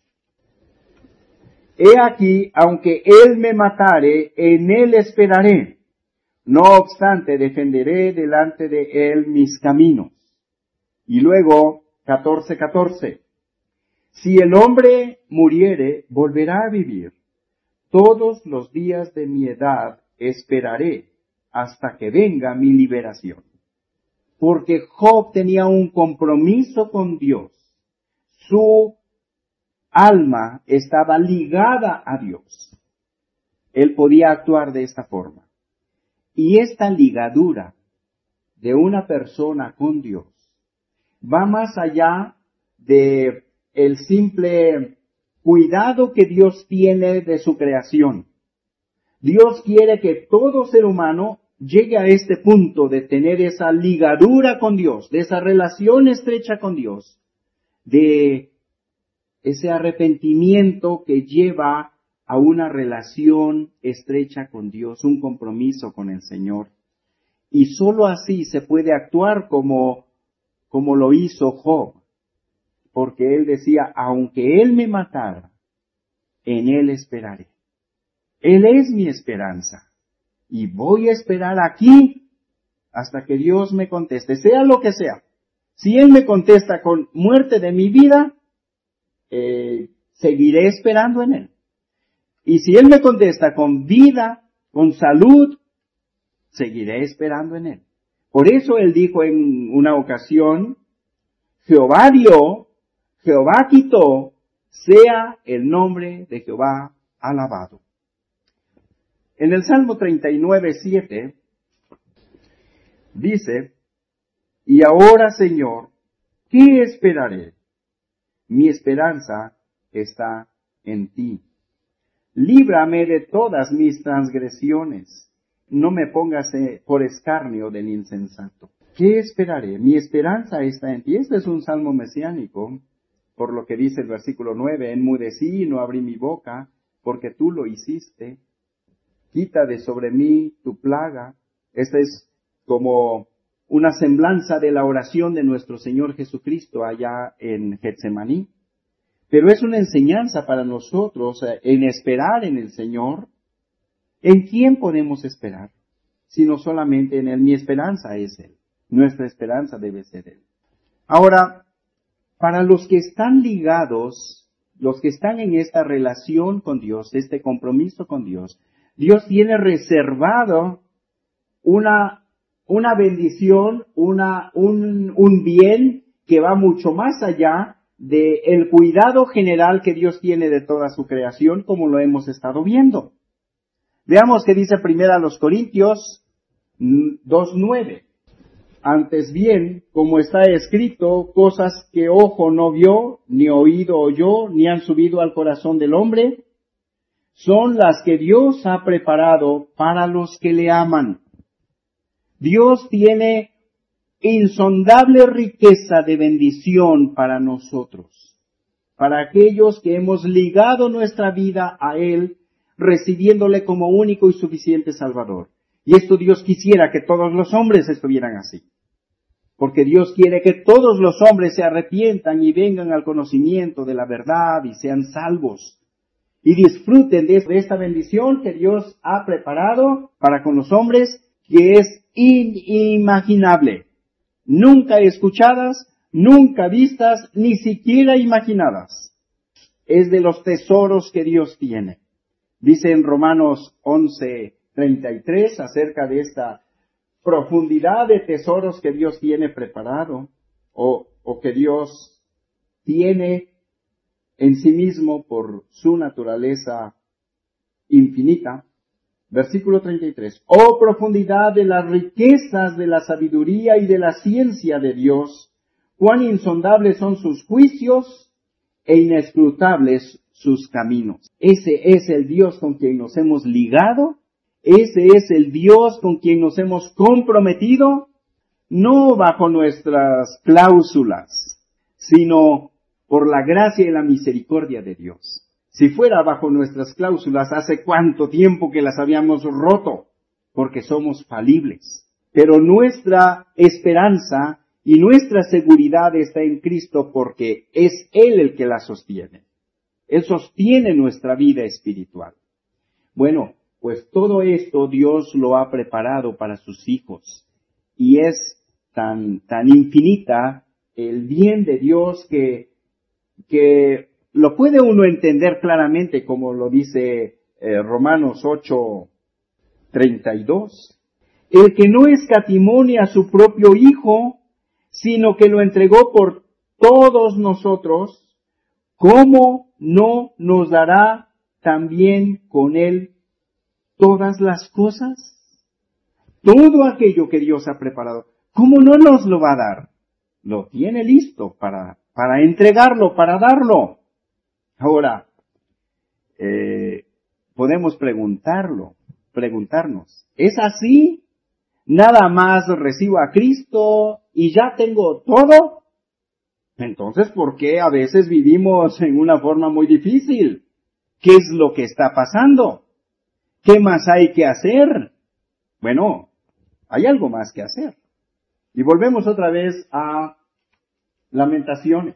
He aquí, aunque él me matare, en él esperaré. No obstante, defenderé delante de él mis caminos. Y luego, catorce, catorce. Si el hombre muriere, volverá a vivir. Todos los días de mi edad esperaré hasta que venga mi liberación. Porque Job tenía un compromiso con Dios. Su alma estaba ligada a Dios. Él podía actuar de esta forma. Y esta ligadura de una persona con Dios va más allá de el simple cuidado que Dios tiene de su creación. Dios quiere que todo ser humano llegue a este punto de tener esa ligadura con Dios, de esa relación estrecha con Dios, de ese arrepentimiento que lleva a una relación estrecha con Dios, un compromiso con el Señor. Y sólo así se puede actuar como, como lo hizo Job, porque él decía, aunque él me matara, en él esperaré. Él es mi esperanza, y voy a esperar aquí hasta que Dios me conteste, sea lo que sea. Si él me contesta con muerte de mi vida, Eh, seguiré esperando en él. Y si él me contesta con vida, con salud, seguiré esperando en él. Por eso él dijo en una ocasión, Jehová dio, Jehová quitó, sea el nombre de Jehová alabado. En el Salmo treinta y nueve, siete, dice, y ahora, Señor, ¿qué esperaré? Mi esperanza está en ti. Líbrame de todas mis transgresiones. No me pongas por escarnio del insensato. ¿Qué esperaré? Mi esperanza está en ti. Este es un salmo mesiánico, por lo que dice el versículo nueve. Enmudecí y no abrí mi boca, porque tú lo hiciste. Quita de sobre mí tu plaga. Esta es como una semblanza de la oración de nuestro Señor Jesucristo allá en Getsemaní. Pero es una enseñanza para nosotros en esperar en el Señor. ¿En quién podemos esperar? sino solamente en Él. Mi esperanza es Él. Nuestra esperanza debe ser Él. Ahora, para los que están ligados, los que están en esta relación con Dios, este compromiso con Dios, Dios tiene reservado una, una bendición, una, un, un bien que va mucho más allá de el cuidado general que Dios tiene de toda su creación, como lo hemos estado viendo. Veamos qué dice primero a los Corintios dos nueve. Antes bien, como está escrito, cosas que ojo no vio, ni oído oyó, ni han subido al corazón del hombre, son las que Dios ha preparado para los que le aman. Dios tiene insondable riqueza de bendición para nosotros, para aquellos que hemos ligado nuestra vida a Él, recibiéndole como único y suficiente Salvador. Y esto Dios quisiera que todos los hombres estuvieran así. Porque Dios quiere que todos los hombres se arrepientan y vengan al conocimiento de la verdad y sean salvos. Y disfruten de esta bendición que Dios ha preparado para con los hombres, que es inimaginable. Nunca escuchadas, nunca vistas, ni siquiera imaginadas. Es de los tesoros que Dios tiene. Dice en Romanos once treinta y tres acerca de esta profundidad de tesoros que Dios tiene preparado, o, o que Dios tiene en sí mismo por su naturaleza infinita. Versículo treinta y tres. Oh profundidad de las riquezas de la sabiduría y de la ciencia de Dios, cuán insondables son sus juicios e inescrutables sus caminos. Ese es el Dios con quien nos hemos ligado. Ese es el Dios con quien nos hemos comprometido, no bajo nuestras cláusulas, sino por la gracia y la misericordia de Dios. Si fuera bajo nuestras cláusulas, hace cuánto tiempo que las habíamos roto, porque somos falibles. Pero nuestra esperanza y nuestra seguridad está en Cristo porque es Él el que la sostiene. Él sostiene nuestra vida espiritual. Bueno, pues todo esto Dios lo ha preparado para sus hijos. Y es tan, tan infinita el bien de Dios que, que lo puede uno entender claramente, como lo dice eh, Romanos ocho treinta y dos. El que no escatimó a su propio Hijo, sino que lo entregó por todos nosotros, ¿cómo no nos dará también con Él todas las cosas? Todo aquello que Dios ha preparado, ¿cómo no nos lo va a dar? Lo tiene listo para, para entregarlo, para darlo. Ahora, eh, podemos preguntarlo, preguntarnos, ¿es así? ¿Nada más recibo a Cristo y ya tengo todo? Entonces, ¿por qué a veces vivimos en una forma muy difícil? ¿Qué es lo que está pasando? ¿Qué más hay que hacer? Bueno, hay algo más que hacer. Y volvemos otra vez a Lamentaciones.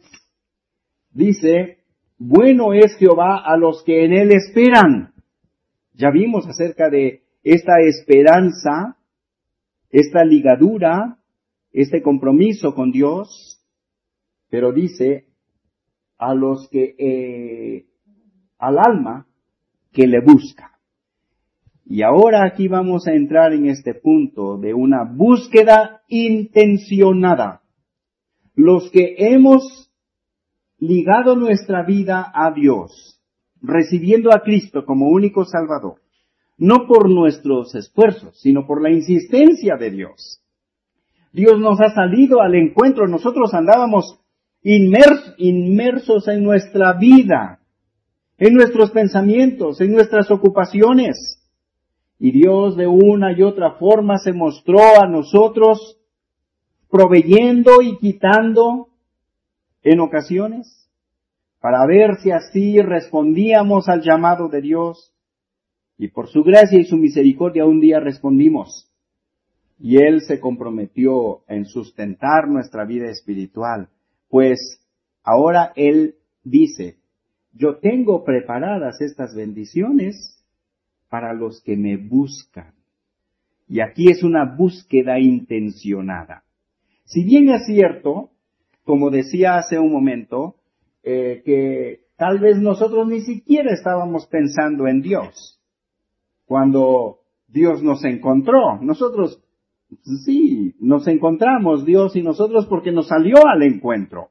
Dice, bueno es Jehová a los que en Él esperan. Ya vimos acerca de esta esperanza, esta ligadura, este compromiso con Dios, pero dice, a los que, eh, al alma que le busca. Y ahora aquí vamos a entrar en este punto de una búsqueda intencionada. Los que hemos ligado nuestra vida a Dios, recibiendo a Cristo como único Salvador, no por nuestros esfuerzos, sino por la insistencia de Dios. Dios nos ha salido al encuentro, nosotros andábamos inmersos, inmersos en nuestra vida, en nuestros pensamientos, en nuestras ocupaciones. Y Dios de una y otra forma se mostró a nosotros proveyendo y quitando en ocasiones, para ver si así respondíamos al llamado de Dios. Y por su gracia y su misericordia un día respondimos. Y Él se comprometió en sustentar nuestra vida espiritual. Pues ahora Él dice, yo tengo preparadas estas bendiciones para los que me buscan. Y aquí es una búsqueda intencionada. Si bien es cierto, como decía hace un momento, eh, que tal vez nosotros ni siquiera estábamos pensando en Dios cuando Dios nos encontró. Nosotros, sí, nos encontramos Dios y nosotros porque nos salió al encuentro.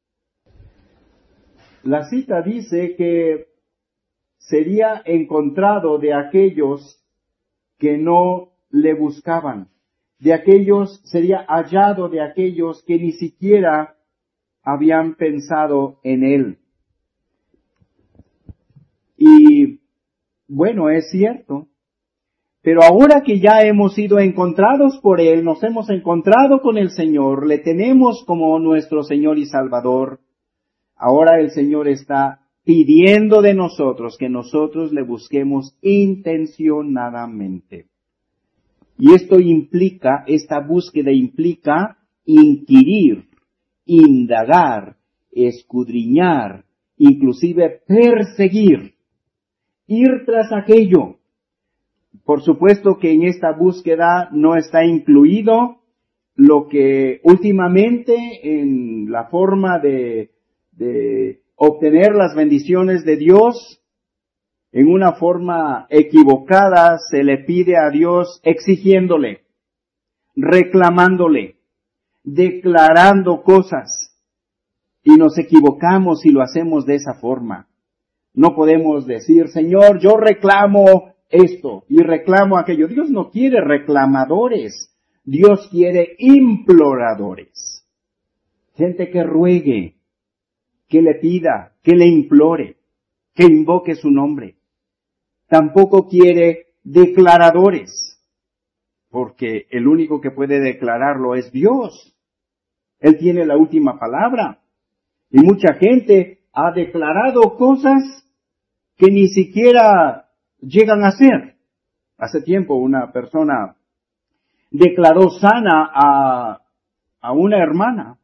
La cita dice que sería encontrado de aquellos que no le buscaban, de aquellos, sería hallado de aquellos que ni siquiera habían pensado en él. Y bueno, es cierto, pero ahora que ya hemos sido encontrados por él, nos hemos encontrado con el Señor, le tenemos como nuestro Señor y Salvador, ahora el Señor está pidiendo de nosotros que nosotros le busquemos intencionadamente. Y esto implica, esta búsqueda implica inquirir, indagar, escudriñar, inclusive perseguir, ir tras aquello. Por supuesto que en esta búsqueda no está incluido lo que últimamente en la forma de, de obtener las bendiciones de Dios, en una forma equivocada se le pide a Dios exigiéndole, reclamándole, declarando cosas. Y nos equivocamos si lo hacemos de esa forma. No podemos decir, Señor, yo reclamo esto y reclamo aquello. Dios no quiere reclamadores. Dios quiere imploradores. Gente que ruegue, que le pida, que le implore, que invoque su nombre. Tampoco quiere declaradores, porque el único que puede declararlo es Dios. Él tiene la última palabra. Y mucha gente ha declarado cosas que ni siquiera llegan a ser. Hace tiempo una persona declaró sana a, a una hermana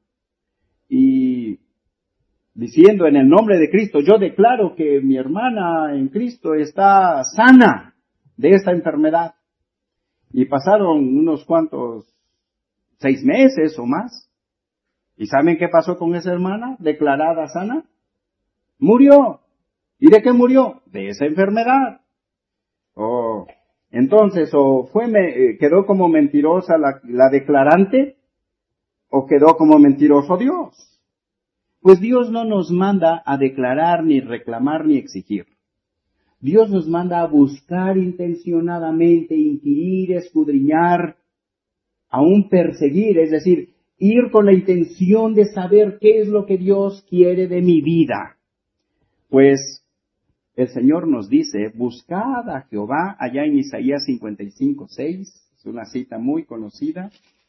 y diciendo en el nombre de Cristo, yo declaro que mi hermana en Cristo está sana de esta enfermedad. Y pasaron unos cuantos, seis meses o más. ¿Y saben qué pasó con esa hermana declarada sana? Murió. ¿Y de qué murió? De esa enfermedad. Oh, entonces, o fue, me, quedó como mentirosa la, la declarante, o quedó como mentiroso Dios. Pues Dios no nos manda a declarar, ni reclamar, ni exigir. Dios nos manda a buscar intencionadamente, inquirir, escudriñar, aún perseguir, es decir, ir con la intención de saber qué es lo que Dios quiere de mi vida. Pues el Señor nos dice, buscad a Jehová, allá en Isaías cincuenta y cinco, seis, es una cita muy conocida.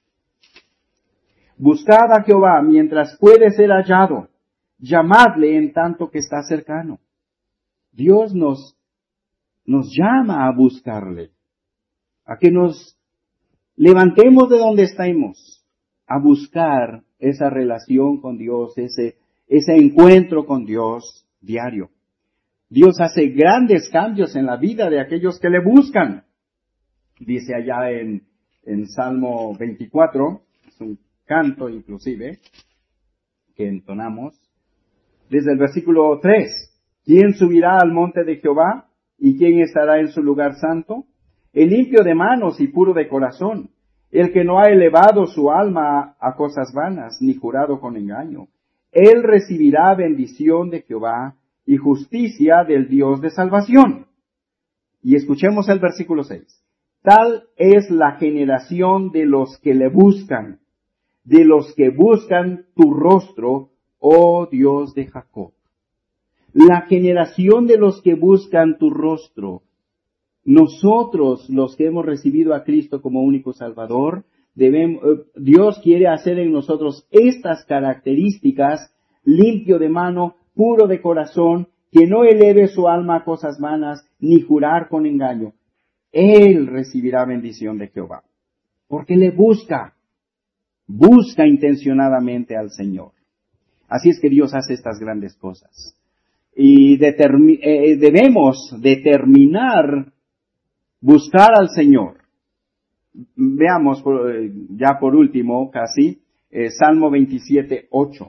Buscad a Jehová mientras puede ser hallado, llamadle en tanto que está cercano. Dios nos, nos llama a buscarle, a que nos levantemos de donde estamos, a buscar esa relación con Dios, ese, ese encuentro con Dios diario. Dios hace grandes cambios en la vida de aquellos que le buscan. Dice allá en, en Salmo veinticuatro, es un canto inclusive, que entonamos, desde el versículo tres, ¿quién subirá al monte de Jehová? ¿Y quién estará en su lugar santo? El limpio de manos y puro de corazón, el que no ha elevado su alma a cosas vanas, ni jurado con engaño. Él recibirá bendición de Jehová y justicia del Dios de salvación. Y escuchemos el versículo seis. Tal es la generación de los que le buscan, de los que buscan tu rostro, oh Dios de Jacob. La generación de los que buscan tu rostro. Nosotros, los que hemos recibido a Cristo como único Salvador, debemos, Dios quiere hacer en nosotros estas características, limpio de mano, puro de corazón, que no eleve su alma a cosas vanas, ni jurar con engaño. Él recibirá bendición de Jehová, porque le busca, busca intencionadamente al Señor. Así es que Dios hace estas grandes cosas. Y determi- eh, debemos determinar buscar al Señor, veamos por, ya por último, casi, eh, Salmo veintisiete, ocho.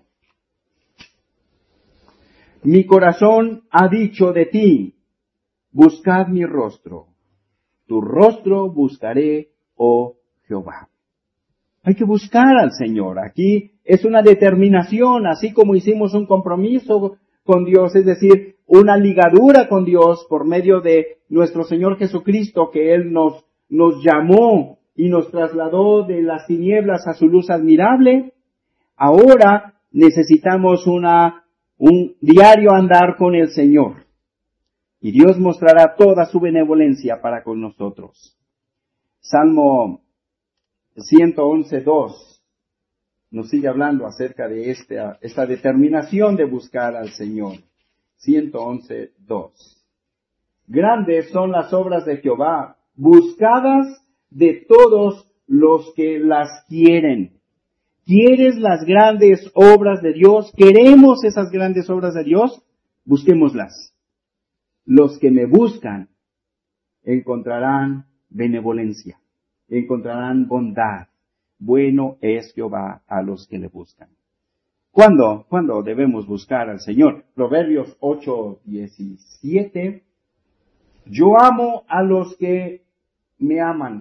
Mi corazón ha dicho de ti, buscad mi rostro. Tu rostro buscaré, oh Jehová. Hay que buscar al Señor. Aquí es una determinación, así como hicimos un compromiso con Dios, es decir, una ligadura con Dios por medio de nuestro Señor Jesucristo, que Él nos, nos llamó y nos trasladó de las tinieblas a su luz admirable. Ahora necesitamos una, un diario andar con el Señor. Y Dios mostrará toda su benevolencia para con nosotros. Salmo ciento once, dos nos sigue hablando acerca de esta, esta determinación de buscar al Señor. ciento once, dos. Grandes son las obras de Jehová, buscadas de todos los que las quieren. ¿Quieres las grandes obras de Dios? ¿Queremos esas grandes obras de Dios? Busquémoslas. Los que me buscan encontrarán benevolencia, encontrarán bondad. Bueno es Jehová a los que le buscan. ¿Cuándo? ¿Cuándo debemos buscar al Señor? Proverbios ocho, diecisiete. Yo amo a los que me aman,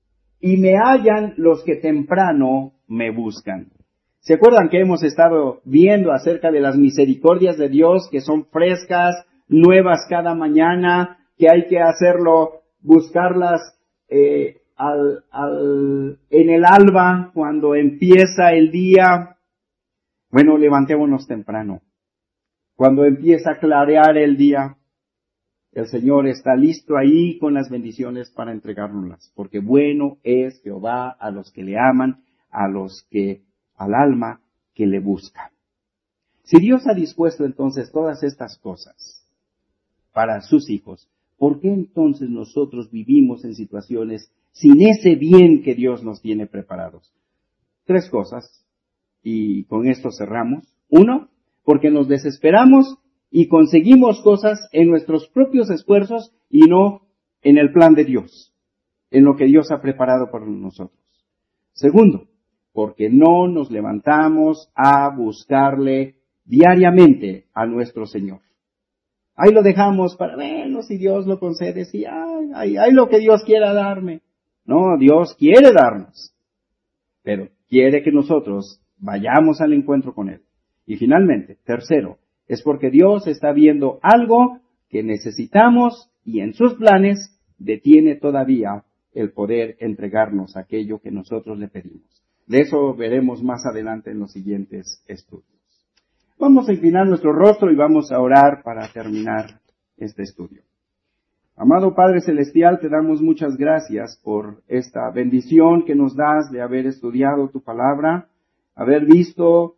y me hallan los que temprano me buscan. ¿Se acuerdan que hemos estado viendo acerca de las misericordias de Dios, que son frescas, nuevas cada mañana, que hay que hacerlo, buscarlas eh, al, al, en el alba, cuando empieza el día? Bueno, levantémonos temprano. Cuando empieza a clarear el día, el Señor está listo ahí con las bendiciones para entregárnoslas, porque bueno es Jehová a los que le aman, a los que, al alma que le buscan. Si Dios ha dispuesto entonces todas estas cosas para sus hijos, ¿por qué entonces nosotros vivimos en situaciones sin ese bien que Dios nos tiene preparados? Tres cosas, y con esto cerramos. Uno, porque nos desesperamos y conseguimos cosas en nuestros propios esfuerzos y no en el plan de Dios, en lo que Dios ha preparado para nosotros. Segundo, porque no nos levantamos a buscarle diariamente a nuestro Señor. Ahí lo dejamos para, bueno, si Dios lo concede, sí, ay, ay, ay, lo que Dios quiera darme. No, Dios quiere darnos, pero quiere que nosotros vayamos al encuentro con Él. Y finalmente, tercero, es porque Dios está viendo algo que necesitamos y en sus planes detiene todavía el poder entregarnos aquello que nosotros le pedimos. De eso veremos más adelante en los siguientes estudios. Vamos a inclinar nuestro rostro y vamos a orar para terminar este estudio. Amado Padre Celestial, te damos muchas gracias por esta bendición que nos das de haber estudiado tu palabra, haber visto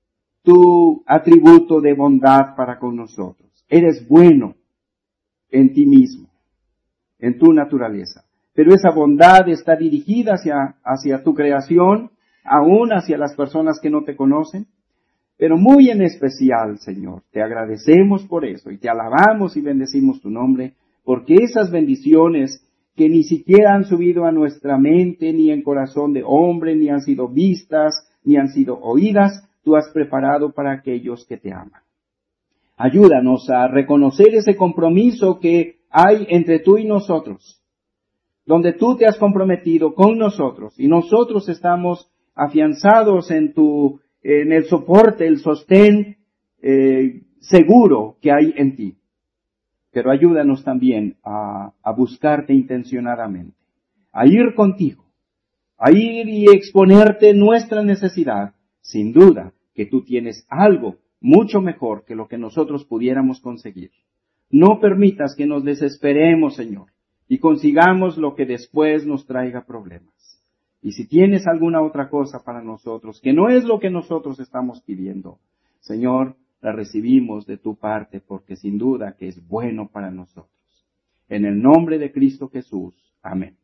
tu atributo de bondad para con nosotros. Eres bueno en ti mismo, en tu naturaleza. Pero esa bondad está dirigida hacia, hacia tu creación, aún hacia las personas que no te conocen. Pero muy en especial, Señor, te agradecemos por eso y te alabamos y bendecimos tu nombre, porque esas bendiciones que ni siquiera han subido a nuestra mente, ni en corazón de hombre, ni han sido vistas, ni han sido oídas, tú has preparado para aquellos que te aman. Ayúdanos a reconocer ese compromiso que hay entre tú y nosotros, donde tú te has comprometido con nosotros y nosotros estamos afianzados en tu, en el soporte, el sostén eh, seguro que hay en ti. Pero ayúdanos también a, a buscarte intencionadamente, a ir contigo, a ir y exponerte nuestra necesidad. Sin duda que tú tienes algo mucho mejor que lo que nosotros pudiéramos conseguir. No permitas que nos desesperemos, Señor, y consigamos lo que después nos traiga problemas. Y si tienes alguna otra cosa para nosotros, que no es lo que nosotros estamos pidiendo, Señor, la recibimos de tu parte, porque sin duda que es bueno para nosotros. En el nombre de Cristo Jesús. Amén.